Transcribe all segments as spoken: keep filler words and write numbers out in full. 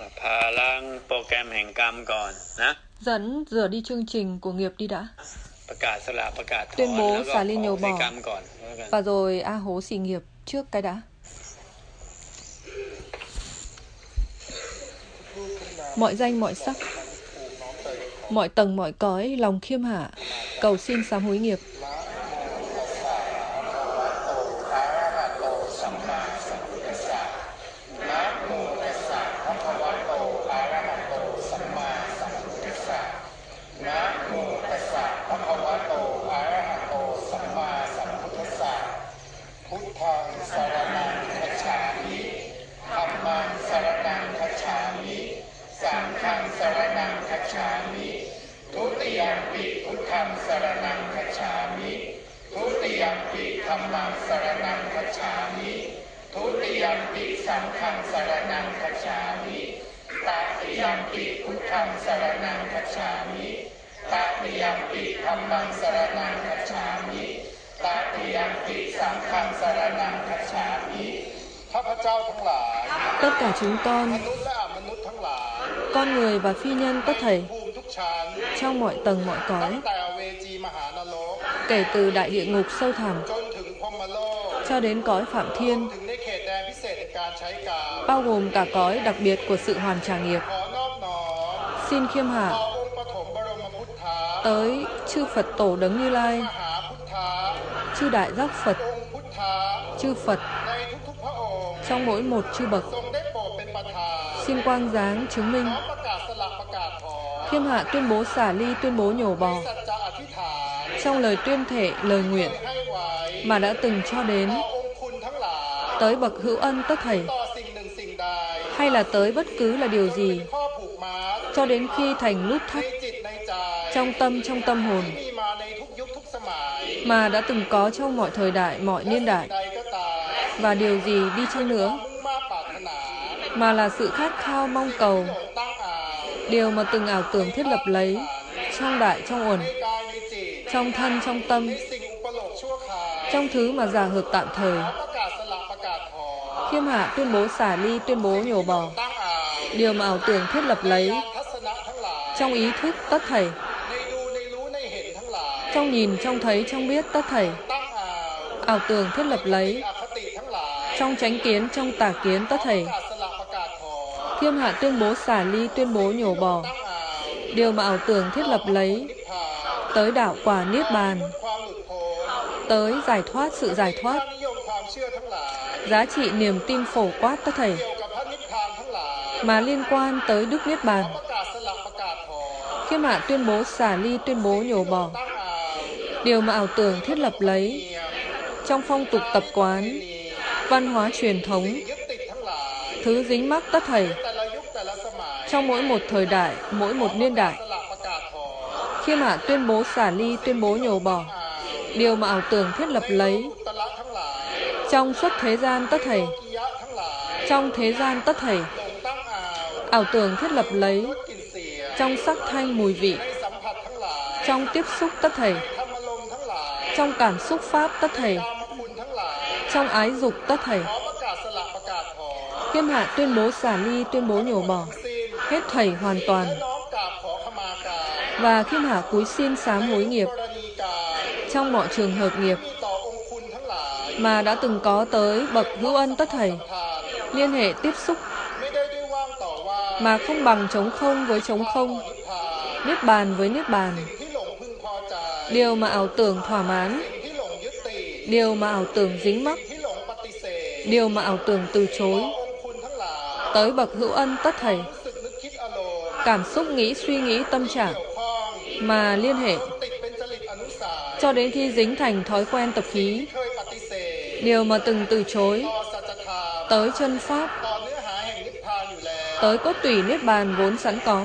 Dẫn rửa đi chương trình của nghiệp đi đã. Tuyên bố xả ly nhổ bỏ. Và rồi A hố xì nghiệp trước cái đã. Mọi danh mọi sắc, mọi tầng mọi cõi, lòng khiêm hạ, cầu xin sám hối nghiệp. Tất cả chúng con, con người và phi nhân tất thảy, trong mọi tầng mọi cõi, kể từ đại địa ngục sâu thẳm cho đến cõi phạm thiên, bao gồm cả cõi đặc biệt của sự hoàn trả nghiệp, xin khiêm hạ tới chư Phật Tổ Đấng Như Lai, chư Đại Giác Phật, chư Phật trong mỗi một chư bậc, xin quang giáng chứng minh. Khiêm hạ tuyên bố xả ly, tuyên bố nhổ bỏ trong lời tuyên thệ, lời nguyện mà đã từng cho đến tới bậc hữu ân tất thảy, hay là tới bất cứ là điều gì, cho đến khi thành nút thắt trong tâm, trong tâm hồn, mà đã từng có trong mọi thời đại, mọi niên đại, và điều gì đi chăng nữa, mà là sự khát khao mong cầu, điều mà từng ảo tưởng thiết lập lấy trong đại, trong uẩn, trong thân, trong tâm, trong thứ mà giả hợp tạm thời. Khiêm hạ tuyên bố xả ly, tuyên bố nhổ bỏ điều mà ảo tưởng thiết lập lấy trong ý thức tất thảy, trong nhìn, trong thấy, trong biết tất thảy, ảo tưởng thiết lập lấy trong chánh kiến, trong tà kiến tất thảy. Khiêm hạ tuyên bố xả ly, tuyên bố nhổ bỏ điều mà ảo tưởng thiết lập lấy tới đạo quả niết bàn, tới giải thoát, sự giải thoát, giá trị niềm tin phổ quát tất thảy mà liên quan tới đức niết bàn. Khiêm hạ tuyên bố xả ly, tuyên bố nhổ bỏ điều mà ảo tưởng thiết lập lấy trong phong tục tập quán, văn hóa truyền thống, thứ dính mắc tất thảy trong mỗi một thời đại, mỗi một niên đại. Khiêm hạ tuyên bố xả ly, tuyên bố nhổ bỏ điều mà ảo tưởng thiết lập lấy trong xuất thế gian tất thảy, trong thế gian tất thảy, ảo tưởng thiết lập lấy trong sắc thanh mùi vị, trong tiếp xúc tất thảy, trong cảm xúc pháp tất thảy, trong ái dục tất thảy. Khiêm hạ tuyên bố xả ly, tuyên bố nhổ bỏ hết thảy hoàn toàn, và khiêm hạ cúi xin sám hối nghiệp trong mọi trường hợp nghiệp mà đã từng có tới bậc hữu ân tất thảy, liên hệ tiếp xúc mà không bằng trống không với trống không, niết bàn với niết bàn, điều mà ảo tưởng thỏa mãn, điều mà ảo tưởng dính mắc, điều mà ảo tưởng từ chối, tới bậc hữu ân tất thảy, cảm xúc nghĩ, suy nghĩ, tâm trạng mà liên hệ cho đến khi dính thành thói quen tập khí, điều mà từng từ chối, tới chân pháp, tới cốt tủy niết bàn vốn sẵn có,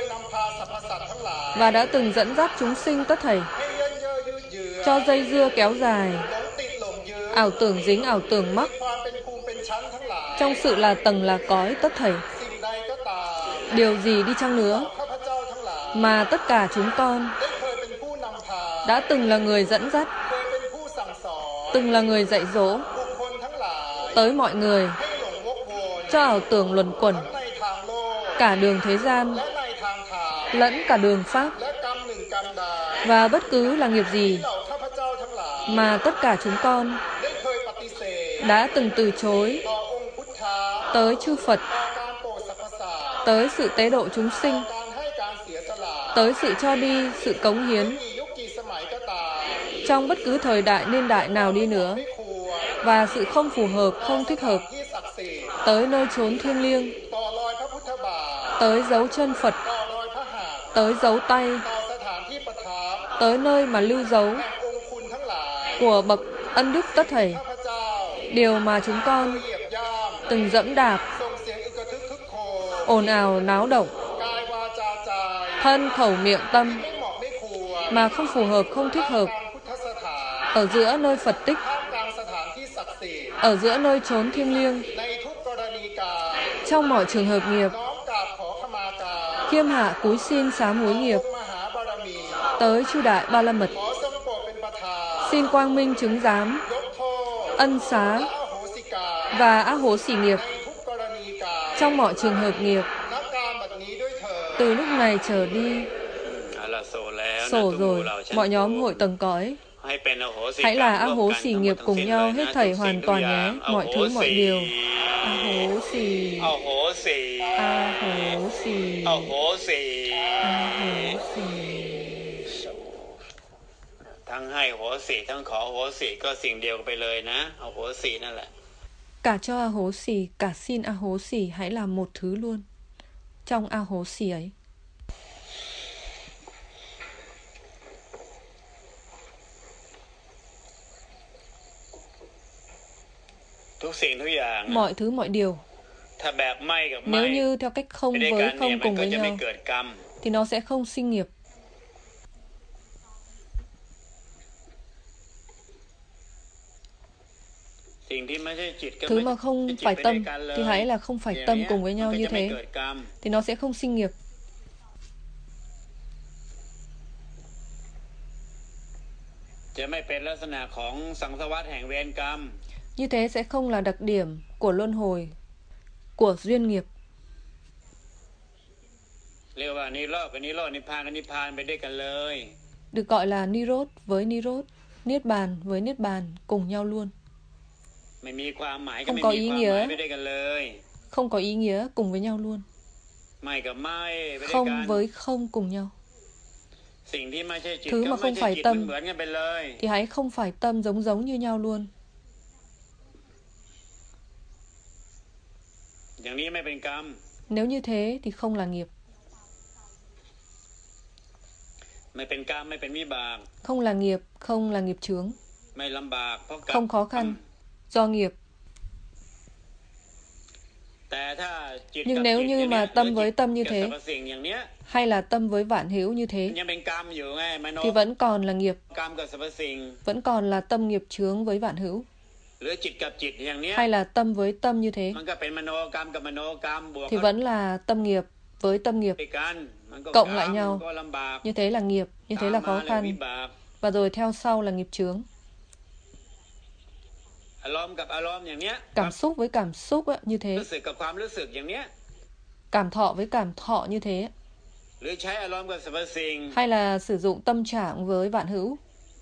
và đã từng dẫn dắt chúng sinh tất thảy cho dây dưa kéo dài, ảo tưởng dính, ảo tưởng mắc trong sự là tầng là cõi tất thảy. Điều gì đi chăng nữa mà tất cả chúng con đã từng là người dẫn dắt, từng là người dạy dỗ tới mọi người cho ảo tưởng luẩn quẩn cả đường thế gian lẫn cả đường Pháp, và bất cứ là nghiệp gì mà tất cả chúng con đã từng từ chối tới chư Phật, tới sự tế độ chúng sinh, tới sự cho đi, sự cống hiến trong bất cứ thời đại niên đại nào đi nữa, và sự không phù hợp, không thích hợp, tới nơi chốn thiêng liêng, tới dấu chân Phật, tới dấu tay, tới nơi mà lưu dấu của bậc ân đức tất thảy, điều mà chúng con từng dẫm đạp, ồn ào náo động, thân khẩu miệng tâm, mà không phù hợp, không thích hợp, ở giữa nơi Phật tích, ở giữa nơi chốn thiêng liêng, trong mọi trường hợp nghiệp, khiêm hạ cúi xin sám hối nghiệp, tới chư đại ba la mật, xin quang minh chứng giám, ân xá và ác hố xỉ nghiệp trong mọi trường hợp nghiệp, từ lúc này trở đi. Sổ rồi, mọi nhóm hội tầng cõi, hãy là ác hố xỉ nghiệp cùng nhau hết thảy hoàn toàn nhé, mọi thứ mọi điều. A hố xỉ, a hố xỉ, a hố xỉ, a hố xỉ. ทั้งให้โหสิทั้งขอโหสิก็สิ่งเดียวกันไปเลยนะเอาโหสินั่นแหละ Cả cho a hố xỉ, cả xin a hố xỉ, hãy làm một thứ luôn trong a hố xỉ ấy. Mọi thứ mọi điều, nếu như theo cách không với không cùng với nhau, thì nó sẽ không sinh nghiệp. Thứ mà không phải tâm thì hãy là không phải tâm cùng với nhau như thế, thì nó sẽ không sinh nghiệp. Như thế sẽ không là đặc điểm của luân hồi, của duyên nghiệp. Được gọi là Nirod với Nirod, Niết Bàn với Niết Bàn cùng nhau luôn. Không có ý nghĩa, không có ý nghĩa cùng với nhau luôn. Không với không cùng nhau. Thứ mà không phải tâm thì hãy không phải tâm giống giống như nhau luôn. Nếu như thế thì không là nghiệp. Không là nghiệp, không là nghiệp chướng. Không khó khăn do nghiệp. Nhưng nếu như mà tâm với tâm như thế, hay là tâm với vạn hữu như thế, thì vẫn còn là nghiệp, vẫn còn là tâm nghiệp chướng với vạn hữu. Hay là tâm với tâm như thế, thì vẫn là tâm nghiệp với tâm nghiệp cộng lại nhau. Như thế là nghiệp, như thế là khó khăn. Và rồi theo sau là nghiệp chướng. Cảm xúc với cảm xúc ấy, như thế. Cảm thọ với cảm thọ như thế. Hay là sử dụng tâm trạng với vạn hữu,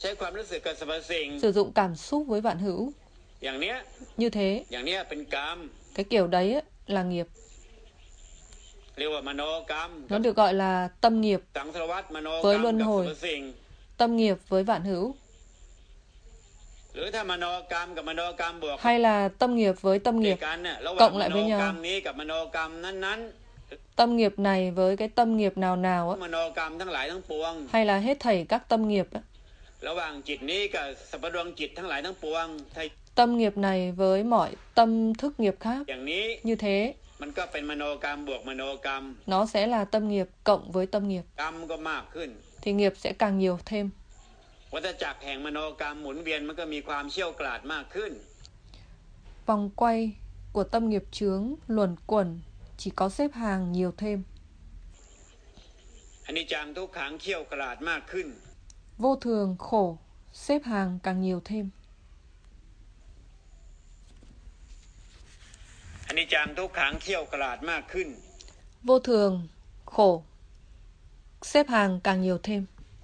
sử dụng cảm xúc với vạn hữu. Như thế, cái kiểu đấy ấy, là nghiệp. Nó được gọi là tâm nghiệp với luân hồi, tâm nghiệp với vạn hữu. Hay là tâm nghiệp với tâm nghiệp cộng lại với nhau. Tâm nghiệp này với cái tâm nghiệp nào nào ấy, hay là hết thảy các tâm nghiệp ấy. Tâm nghiệp này với mọi tâm thức nghiệp khác. Như thế, nó sẽ là tâm nghiệp cộng với tâm nghiệp. Thì nghiệp sẽ càng nhiều thêm. Vòng quay của tâm nghiệp chướng luẩn quẩn chỉ có xếp hàng nhiều thêm. Vô thường khổ xếp hàng càng nhiều thêm. vô thường, khổ, xếp hàng càng nhiều thêm.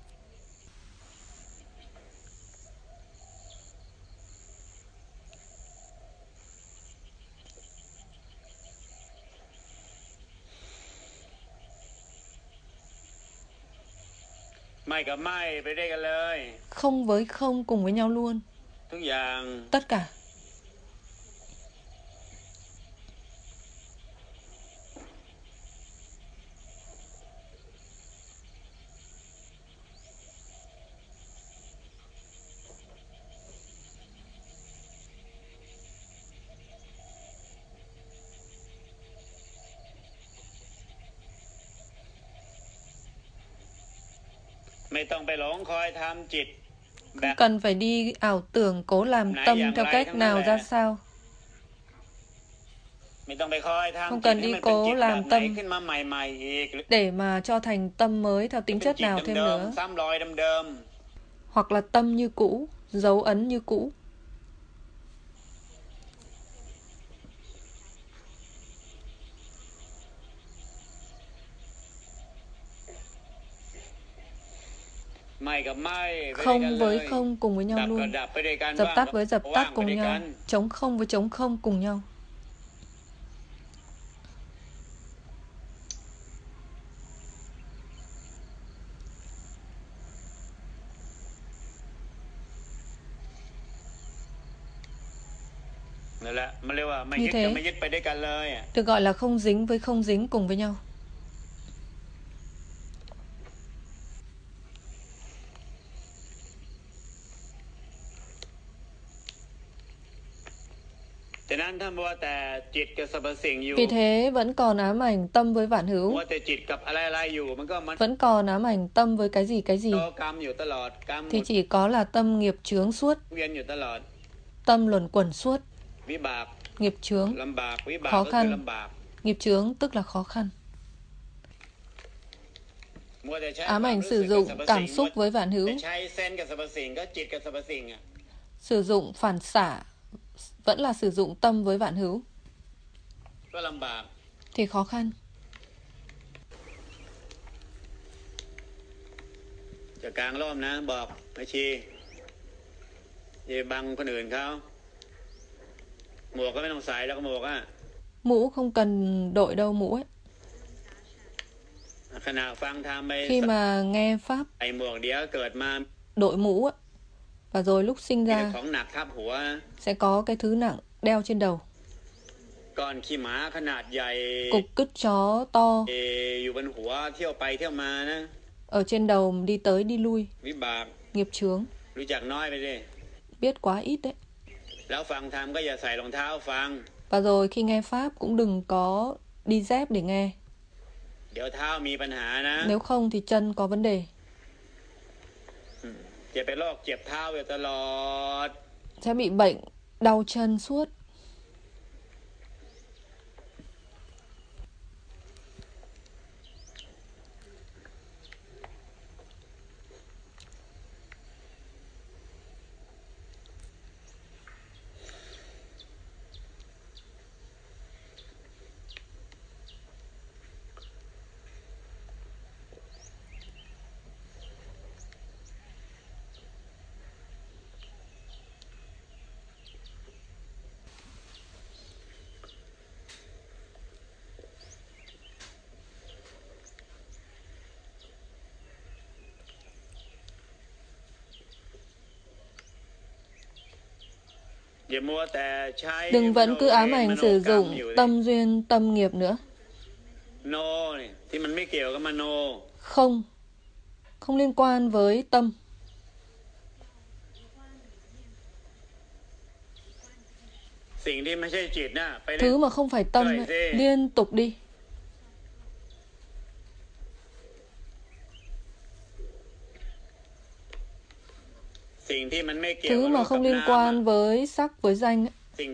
Không với không cùng với nhau luôn. Tất cả. Không cần phải đi ảo tưởng cố làm tâm theo cách nào ra sao. Không cần đi cố làm tâm để mà cho thành tâm mới theo tính chất nào thêm nữa. Hoặc là tâm như cũ, dấu ấn như cũ. Không với không cùng với nhau luôn. Dập tắt với dập tắt cùng nhau. Trống không với trống không cùng nhau. Như thế được gọi là không dính với không dính cùng với nhau. Vì thế vẫn còn ám ảnh tâm với vạn hữu. Vẫn còn ám ảnh tâm với cái gì cái gì. Thì chỉ có là tâm nghiệp chướng suốt. Tâm luẩn quẩn suốt. Nghiệp chướng, khó khăn. Nghiệp chướng tức là khó khăn. Ám ảnh sử dụng cảm xúc với vạn hữu. Sử dụng phản xạ vẫn là sử dụng tâm với vạn hữu. Thì khó khăn. Mũ không cần đội đâu mũ ấy. Khi mà nghe Pháp đội mũ ấy, và rồi lúc sinh ra sẽ có cái thứ nặng đeo trên đầu. Cục cứt chó to ở trên đầu đi tới đi lui. Nghiệp chướng. Biết quá ít đấy. Và rồi khi nghe Pháp cũng đừng có đi dép để nghe. Nếu không thì chân có vấn đề. Sẽ bị bệnh đau chân suốt. Đừng vẫn cứ ám ảnh sử dụng tâm duyên, tâm nghiệp nữa. Không. Không liên quan với tâm. Thứ mà không phải tâm ấy, liên tục đi. Thứ mà không liên quan với sắc với danh ấy.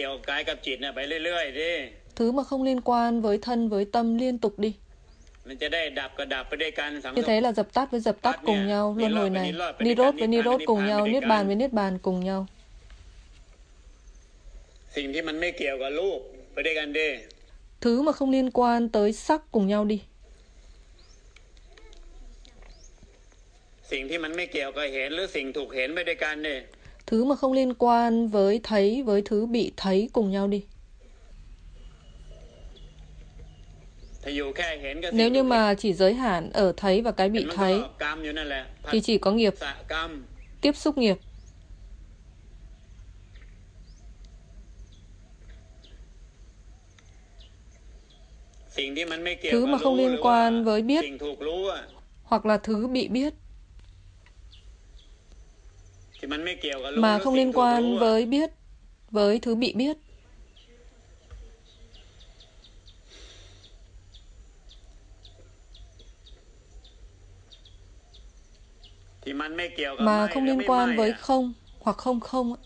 Thứ mà không liên quan với thân với tâm liên tục đi. Như thế là dập tắt với dập tắt cùng nhau. Luân hồi này Nirod với Nirod cùng nhau. Niết bàn với Niết bàn cùng nhau. Thứ mà không liên quan tới sắc cùng nhau đi. สิ่งที่มันไม่เกี่ยวกับเห็นหรือสิ่งถูกเห็นไปด้วยกันเนี่ย Thứ mà không liên quan với thấy với thứ bị thấy cùng nhau đi. ถ้าอยู่แค่เห็นกับ Nếu như mà chỉ giới hạn ở thấy và cái bị thấy กรรมอยู่นั่นแหละ thì chỉ có nghiệp, สะกรรม tiếp xúc nghiệp. สิ่งที่มันไม่เกี่ยว Thứ กับ mà không รู้ liên หรือว่า quan với biết สิ่งถูกรู้อะ hoặc là thứ bị biết ที่มันไม่เกี่ยวกับรู้ mà หรือ không สิ่ง liên ถูกรู้ quan อะ với biết với thứ bị biết. ที่มันไม่เกี่ยวกับ Mà ไม่ không หรือ liên ไม่ quan ไม่ với อะ không hoặc không không ạ.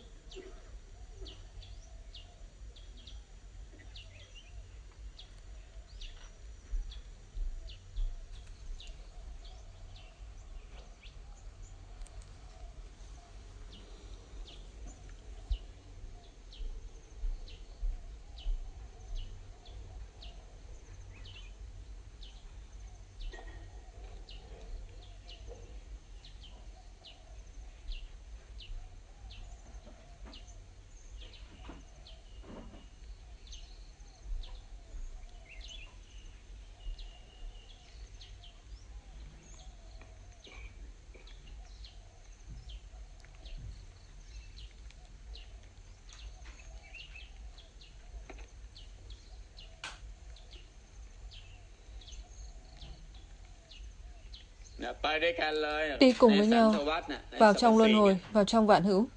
Đi cùng với nhau vào trong luân hồi, vào trong vạn hữu.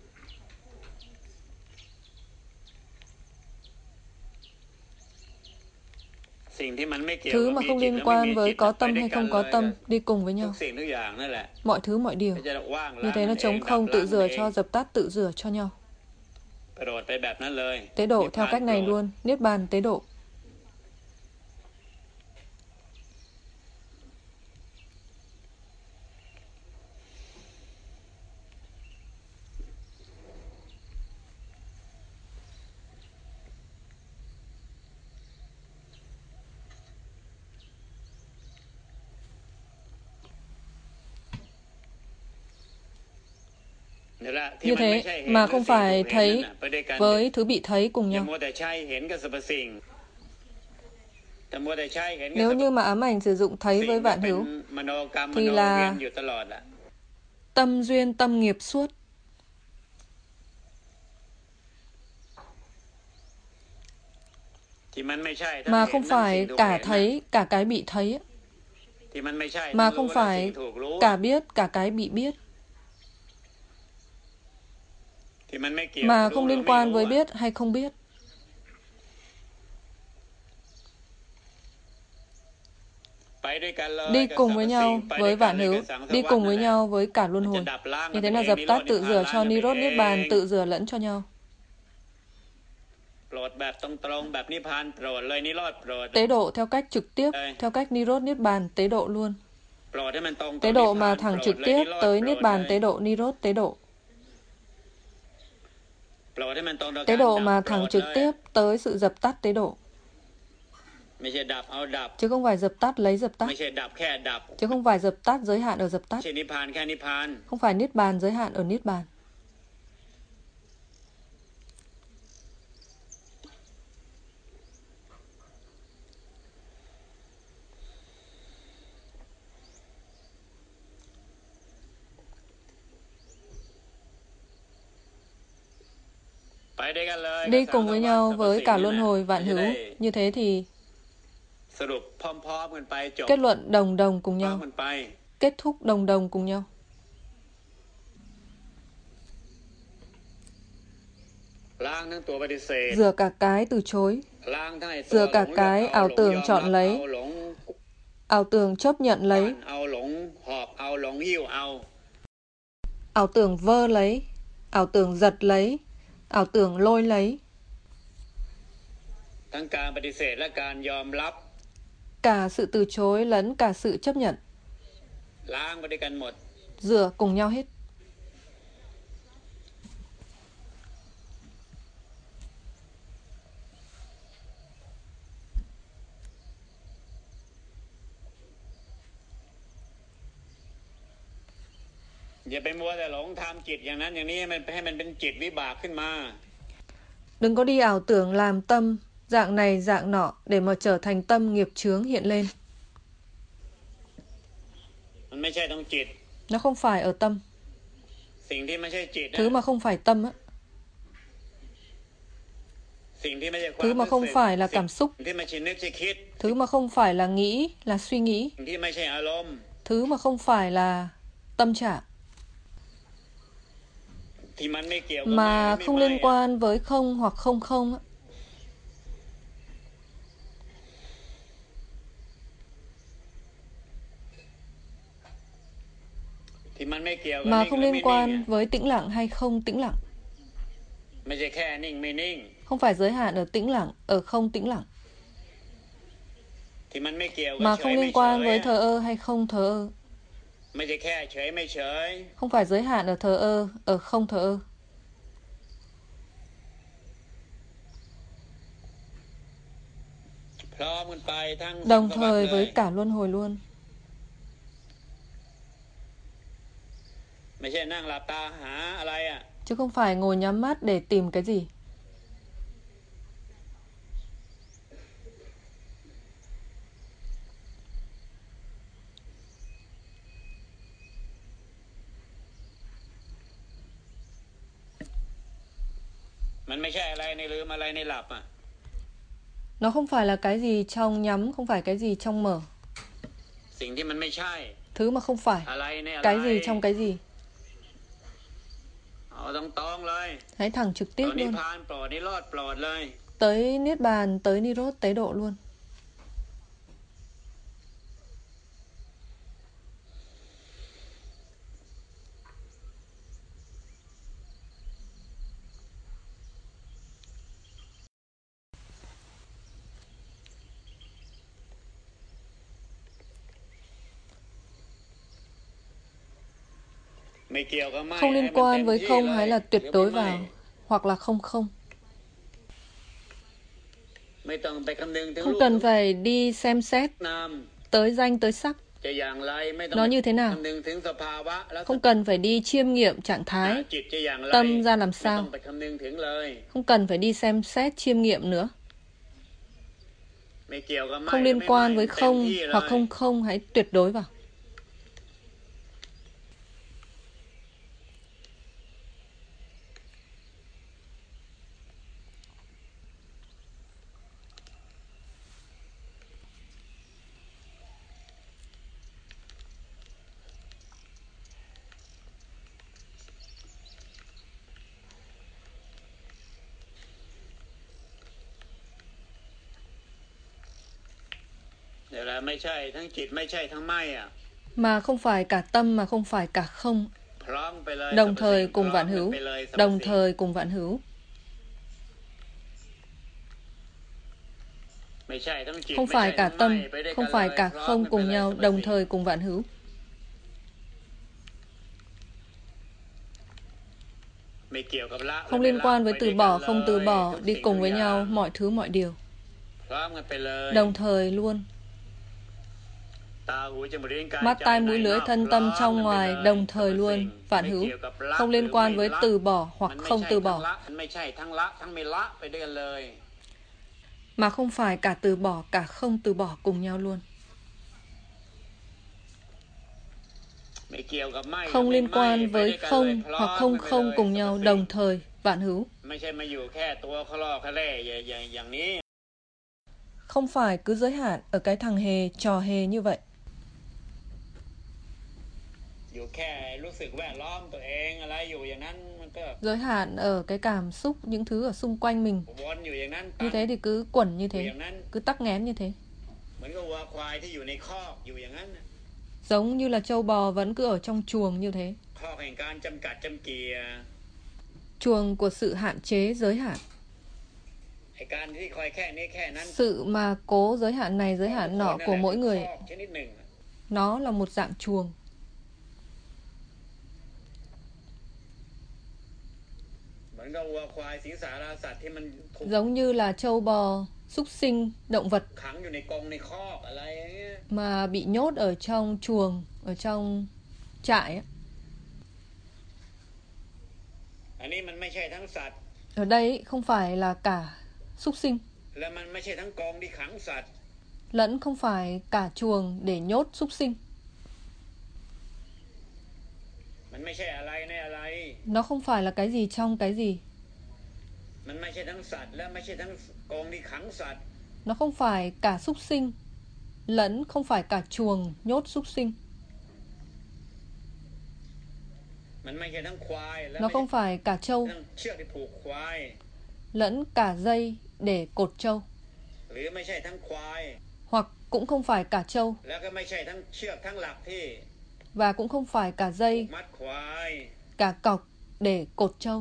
Thứ mà không liên quan với có tâm hay không có tâm đi cùng với nhau. Mọi thứ mọi điều. Như thế nó trống không, tự rửa cho, dập tắt, tự rửa cho nhau. Tế độ theo cách này luôn. Niết bàn tế độ. Như thế mà không phải thấy với thứ bị thấy cùng nhau. Nếu như mà ám ảnh sử dụng thấy với vạn hữu thì là tâm duyên tâm nghiệp suốt. Mà không phải cả thấy cả cái bị thấy. Mà không phải cả biết cả cái bị biết. Mà không liên quan với biết hay không biết. Đi cùng với nhau với vạn hữu, đi cùng với nhau với cả luân hồi. Như thế là dập tắt tự rửa cho Nirodh Niết Bàn, tự rửa lẫn cho nhau. Tế độ theo cách trực tiếp, theo cách Nirodh Niết Bàn, tế độ luôn. Tế độ mà thẳng trực tiếp tới Niết Bàn tế độ, Nirodh tế độ. Tế độ mà thẳng trực tiếp tới sự dập tắt tế độ. Chứ không phải dập tắt lấy dập tắt. Chứ không phải dập tắt giới hạn ở dập tắt. Không phải Niết Bàn giới hạn ở Niết Bàn. Đi cùng với nhau với cả luân hồi vạn hữu. Như thế thì kết luận đồng đồng cùng nhau. Kết thúc đồng đồng cùng nhau. Rửa cả cái từ chối. Rửa cả cái ảo tưởng chọn lấy. Ảo tưởng chấp nhận lấy. Ảo tưởng vơ lấy. Ảo tưởng giật lấy. Ảo tưởng lôi lấy. Cả sự từ chối lẫn cả sự chấp nhận. Rửa cùng nhau hết. อย่าไปมัวแต่หลงทำจิตอย่างนั้นอย่างนี้ให้มันให้มันเป็นจิตวิบากขึ้นมา Đừng có đi ảo tưởng làm tâm dạng này dạng nọ để mà trở thành tâm nghiệp chướng hiện lên. มันไม่ใช่ต้องจิต Nó không phải ở tâm. สิ่งที่ไม่ใช่จิต Thứ mà không phải tâm á. สิ่งที่ไม่ใช่ความ Thứ mà không phải là cảm xúc. ที่ไม่ใช่นึกใช่คิด Thứ mà không phải là nghĩ, là suy nghĩ. สิ่งที่ไม่ใช่อารมณ์ Thứ mà không phải là tâm trạng. ที่มันไม่เกี่ยวกับ Mà không liên quan với không hoặc không không á. ที่มันไม่เกี่ยวกับ Mà นิ่ง không และ liên ไม่นิ่ง quan อะ với tĩnh lặng hay không tĩnh lặng. ไม่ใช่แค่นิ่งไม่นิ่ง Không phải giới hạn ở tĩnh lặng, ở không tĩnh lặng. ที่มันไม่เกี่ยวกับ Mà เฉ không ยไม่ liên เฉ quan ย với อะ thờ ơ hay không thờ ơ. ไม่ใช่แค่เฉยไม่เฉย Không phải giới hạn ở thờ ơ, ở không thờ ơ. พร้อมกันไปทั้ง Đồng สังสารวัฏ thời เล với ย cả luân hồi luôn. ไม่ใช่นั่งหลับตาหาอะไรอ่ะ Chứ không phải ngồi nhắm mắt để tìm cái gì. มันไม่ใช่อะไรในลืมอะไรในหลับอ่ะ Nó không phải là cái gì trong nhắm, không phải cái gì trong mở. สิ่งที่มันไม่ใช่ Thứ mà không phải. อะไรในอะไร Cái gì trong cái gì. เอาตรงๆเลย Hãy thẳng trực tiếp เอานิพ luôn. พานโปรดนิโรธโปรดเลย Tới Niết Bàn, tới Nirodh tế độ luôn. Không liên quan với không hay là tuyệt đối vào, hoặc là không không. Không cần phải đi xem xét tới danh tới sắc. Nó như thế nào? Không cần phải đi chiêm nghiệm trạng thái, tâm ra làm sao. Không cần phải đi xem xét chiêm nghiệm nữa. Không liên quan với không hoặc không không, hãy tuyệt đối vào. Mà không phải cả tâm, mà không phải cả không. Đồng thời cùng vạn hữu. Đồng thời cùng vạn hữu. Không phải cả tâm, không phải cả không cùng nhau, đồng thời cùng vạn hữu. Không liên quan với từ bỏ, không từ bỏ, đi cùng với nhau mọi thứ mọi điều. Đồng thời luôn. Mắt, tai, mũi, lưỡi, thân, tâm, trong, ngoài, đồng thời luôn, vạn hữu. Không liên quan với từ bỏ hoặc không từ bỏ. Mà không phải cả từ bỏ, cả không từ bỏ cùng nhau luôn. Không liên quan với không hoặc không không cùng nhau, đồng thời, vạn hữu. Không phải cứ giới hạn ở cái thằng hề, trò hề như vậy. Giới hạn ở cái cảm xúc, những thứ ở xung quanh mình. Như thế thì cứ quẩn như thế, cứ tắc nghén như thế. Giống như là trâu bò vẫn cứ ở trong chuồng như thế. Chuồng của sự hạn chế, giới hạn. Sự mà cố giới hạn này, giới hạn nọ của mỗi người, nó là một dạng chuồng. Giống như là trâu bò, súc sinh, động vật mà bị nhốt ở trong chuồng, ở trong trại ấy. อันนี้มันไม่ใช่ทั้งสัตว์ Ở đây không phải là cả súc sinh, และมันไม่ใช่ทั้งกองที่ขังสัตว์ lẫn không phải cả chuồng để nhốt súc sinh. มันไม่ใช่อะไรในอะไร Nó không phải là cái gì trong cái gì. มันไม่ใช่ทั้งสัตว์และไม่ใช่ทั้งกองที่ขังสัตว์ Nó không phải cả súc sinh, lẫn không phải cả chuồng nhốt súc sinh. มันไม่ใช่ทั้งควายและ Nó không phải cả trâu, ทั้งเชือกที่ผูกควาย lẫn cả dây để cột trâu. หรือไม่ใช่ทั้งควาย Hoặc cũng không phải cả trâu, แล้วก็ไม่ใช่ทั้งเชือกทั้งหลักที่ và cũng không phải cả dây, มัดควาย cả cọc để cột trâu.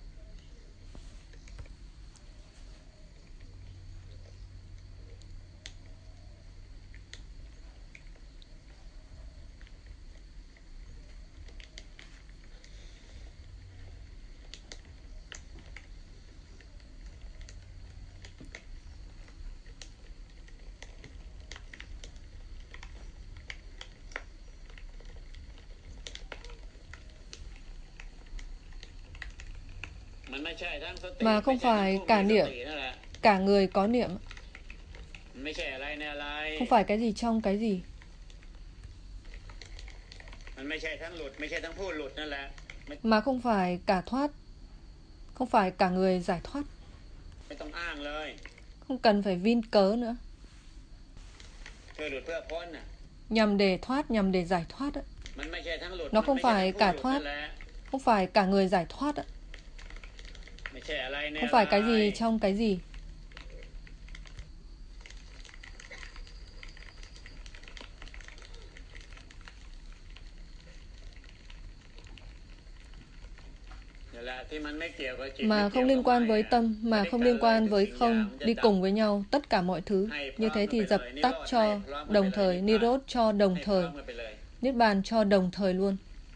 มันไม่ใช่ทั้งสติ Mà không phải cả niệm, นั่นแหละ cả người có niệm. มันไม่ใช่อะไรในอะไร Không phải cái gì trong cái gì. มันไม่ใช่ทั้งหลุดไม่ใช่ทั้งผู้หลุดนั่นแหละ Mà không phải cả thoát, không phải cả người giải thoát. ไม่ต้องอ้างเลย Không cần phải vin cớ nữa. เพื่อหลุดเพื่อพ้นน่ะ Nhằm để thoát, nhằm để giải thoát ấy. มันไม่ใช่ทั้งหลุด Nó không มันไม่ใช่ phải ทั้ง cả ผู้หลุด thoát, นั่นแหละ không phải cả người giải thoát ấy. ไม่ใช่อะไรใน Không อะไร phải cái gì trong cái gì. นั่นแหละที่มันไม่เกี่ยวกับจิต Mà ไม่ không เกี่ยว liên กับ quan ไม่ với อะ tâm, mà ไม่ได้ không กัน liên เลย quan ทุก với สิ่งอย่าง không, มันจะ đi ดับ cùng với nhau tất cả mọi thứ. Hay Như thế prom thì nó dập phải lời, tắt Nirodh cho hay prom nó đồng phải thời, lời, Nibbana. Nirodh cho đồng ให้พร้อ thời, มกันไปเลย Niết bàn cho đồng thời luôn.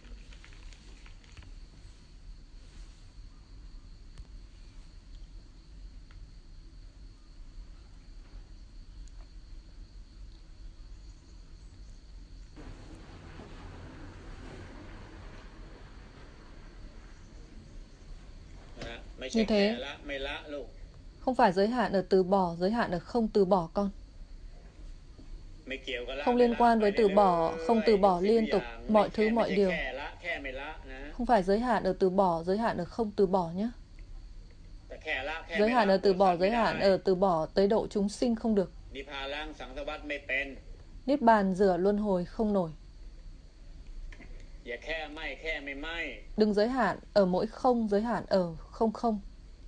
Như thế, không phải giới hạn ở từ bỏ, giới hạn ở không từ bỏ con. Không liên quan với từ bỏ, không từ bỏ liên tục mọi thứ mọi điều. Không phải giới hạn ở từ bỏ, giới hạn ở không từ bỏ nhé. Giới hạn ở từ bỏ, giới hạn ở từ bỏ tới độ chúng sinh không được. Niết bàn rửa luân hồi không nổi. Đừng giới hạn ở mỗi không, giới hạn ở không không.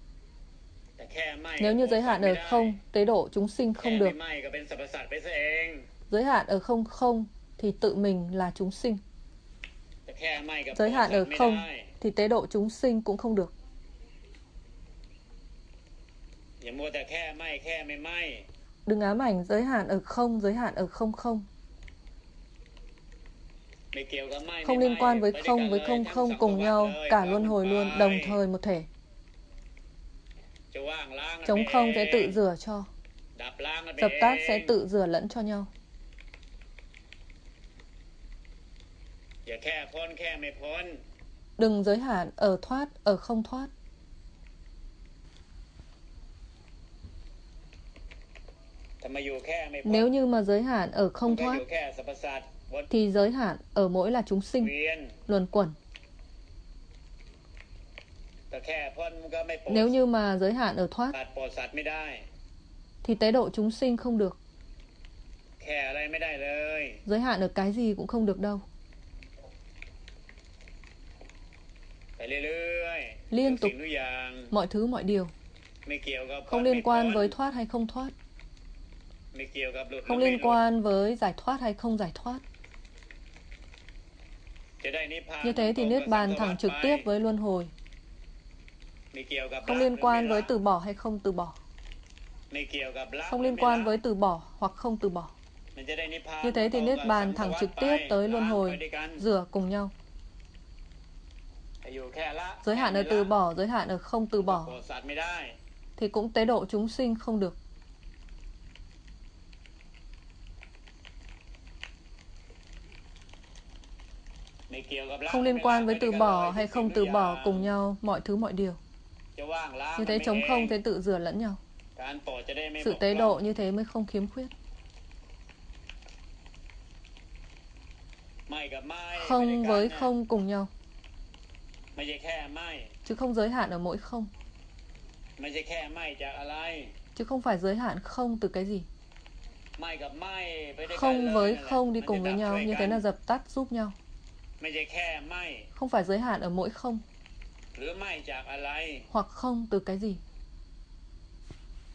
Nếu như giới hạn ở không, tế độ chúng sinh không được. Giới hạn ở không không thì tự mình là chúng sinh. Giới hạn ở không thì tế độ chúng sinh cũng không được. Đừng ám ảnh giới hạn ở không, giới hạn ở không không. Không liên quan với không, với không không cùng nhau, cả luân hồi luôn, đồng thời một thể. Trống không sẽ tự rửa cho. Dập tắt sẽ tự rửa lẫn cho nhau. Đừng giới hạn ở thoát, ở không thoát. Nếu như mà giới hạn ở không thoát thì giới hạn ở mỗi là chúng sinh, luẩn quẩn. Nếu như mà giới hạn ở thoát thì tế độ chúng sinh không được. Giới hạn ở cái gì cũng không được đâu. Liên tục, mọi thứ mọi điều. Không liên quan với thoát hay không thoát. Không liên quan với giải thoát hay không giải thoát. Như thế thì Niết bàn thẳng trực tiếp với luân hồi. Không liên quan với từ bỏ hay không từ bỏ. Không liên quan với từ bỏ hoặc không từ bỏ. Như thế thì Niết bàn thẳng trực tiếp tới luân hồi, rửa cùng nhau. Giới hạn ở từ bỏ, giới hạn ở không từ bỏ thì cũng tế độ chúng sinh không được. Không liên quan với từ bỏ hay không từ bỏ cùng nhau mọi thứ mọi điều. Như thế trống không thế tự rửa lẫn nhau. Sự tế độ như thế mới không khiếm khuyết. Không với không cùng nhau, chứ không giới hạn ở mỗi không. Chứ không phải giới hạn không từ cái gì. Không với không đi cùng với nhau, như thế là dập tắt giúp nhau. Không phải giới hạn ở mỗi không, hoặc không từ cái gì.